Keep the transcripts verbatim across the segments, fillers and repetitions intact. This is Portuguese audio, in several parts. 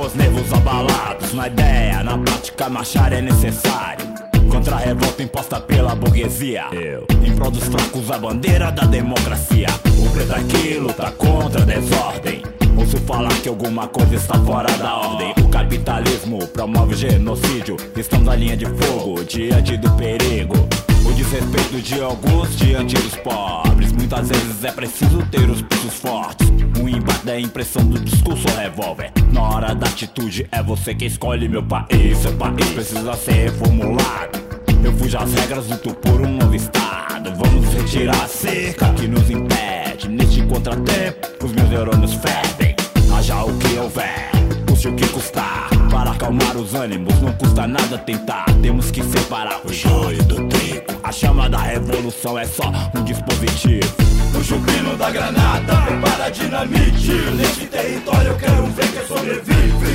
com os nervos abalados. Na ideia, na prática, marchar é necessário contra a revolta imposta pela burguesia. Eu, em prol dos fracos, a bandeira da democracia. O preto aqui luta contra a desordem. Ouço falar que alguma coisa está fora da ordem. O capitalismo promove genocídio. Estamos na linha de fogo diante do perigo. O desrespeito de alguns diante dos pobres. Muitas vezes é preciso ter os pulsos fortes. O embate da impressão do discurso revólver. Na hora da atitude é você quem escolhe meu país. Seu país precisa ser reformulado. Eu fujo às regras, luto por um novo estado. Vamos retirar a cerca que nos impede. Neste contratempo, os meus neurônios fervem. Haja o que houver, custe o que custar. Para acalmar os ânimos, não custa nada tentar. Temos que separar o joio do trigo. A chama da revolução é só um dispositivo. O chupino da granada prepara a dinamite. Neste território eu quero ver quem sobrevive.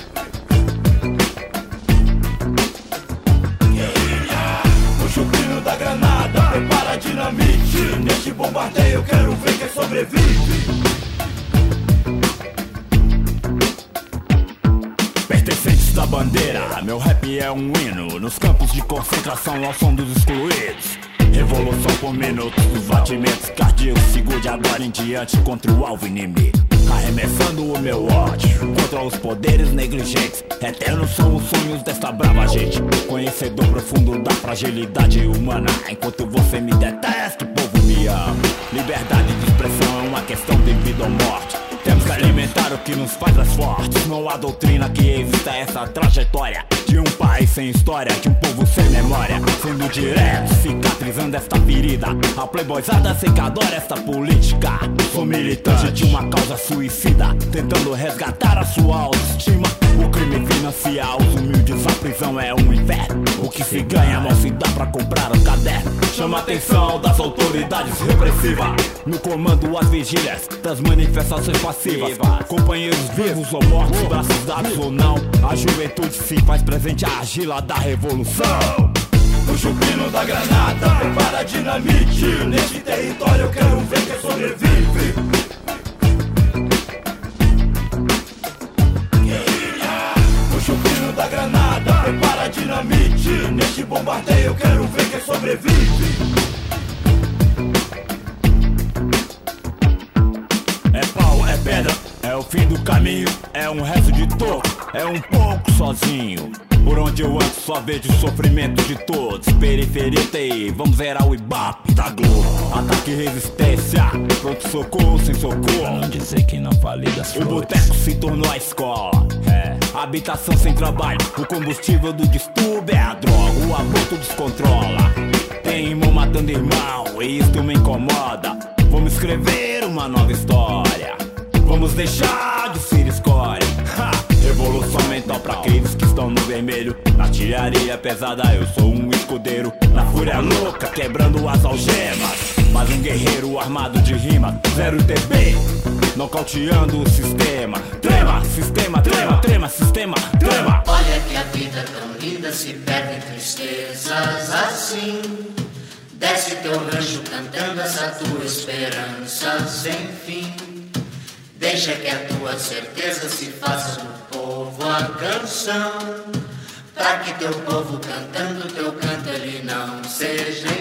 O chupino da granada prepara a dinamite. Neste bombardeio eu quero ver quem sobrevive. Pertencentes da bandeira, meu rap é um hino. Nos campos de concentração ao som dos excluídos. Revolução por minutos, os batimentos cardíacos. Sigo de agora em diante contra o alvo inimigo. Arremessando o meu ódio contra os poderes negligentes. Eternos são os sonhos desta brava gente. Conhecedor profundo da fragilidade humana. Enquanto você me detesta, o povo me ama. Liberdade de expressão é uma questão de vida ou morte. Temos que alimentar o que nos faz mais fortes. Não há doutrina que exista essa trajetória de um país sem história, de um povo sem memória. Sendo direto, cicatrizando esta ferida. A playboyzada secadora esta política. Sou militante de uma causa suicida, tentando resgatar a sua autoestima. O crime financia os humildes, a prisão é um inferno. O que se ganha não se dá pra comprar um caderno. Chama a atenção das autoridades repressivas. No comando as vigílias das manifestações passivas. Companheiros vivos ou mortos, braços dados ou não. A juventude se faz presente, a argila da revolução. O chupino da granada prepara a dinamite. Neste território eu quero ver quem sobrevive. O chupino da granada prepara a dinamite. Neste bombardeio eu quero ver quem sobrevive. É pau, é pedra, é o fim do caminho. É um resto de toco, é um pouco sozinho. Por onde eu ando só vejo sofrimento de todos. Periferia T I, vamos zerar o Ibape da Globo. Ataque e resistência, pronto socorro sem socorro. Pra não dizer que não falei das flores. O boteco se tornou a escola, é. Habitação sem trabalho, o combustível do distúrbio é a droga. O aborto descontrola, tem irmão matando irmão, e isto me incomoda. Vamos escrever uma nova história. Vamos deixar de ser escória. Ha! Revolução mental pra aqueles que estão no vermelho. Na artilharia pesada eu sou um escudeiro. Na fúria louca quebrando as algemas. Mas um guerreiro armado de rima. Zero T B, nocauteando o sistema. Trema, sistema, trema, trema, sistema, trema. Olha que a vida tão linda se perde em tristezas assim. Desce teu rancho cantando essa tua esperança sem fim. Deixa que a tua certeza se faça no povo a canção. Pra que teu povo cantando teu canto ele não seja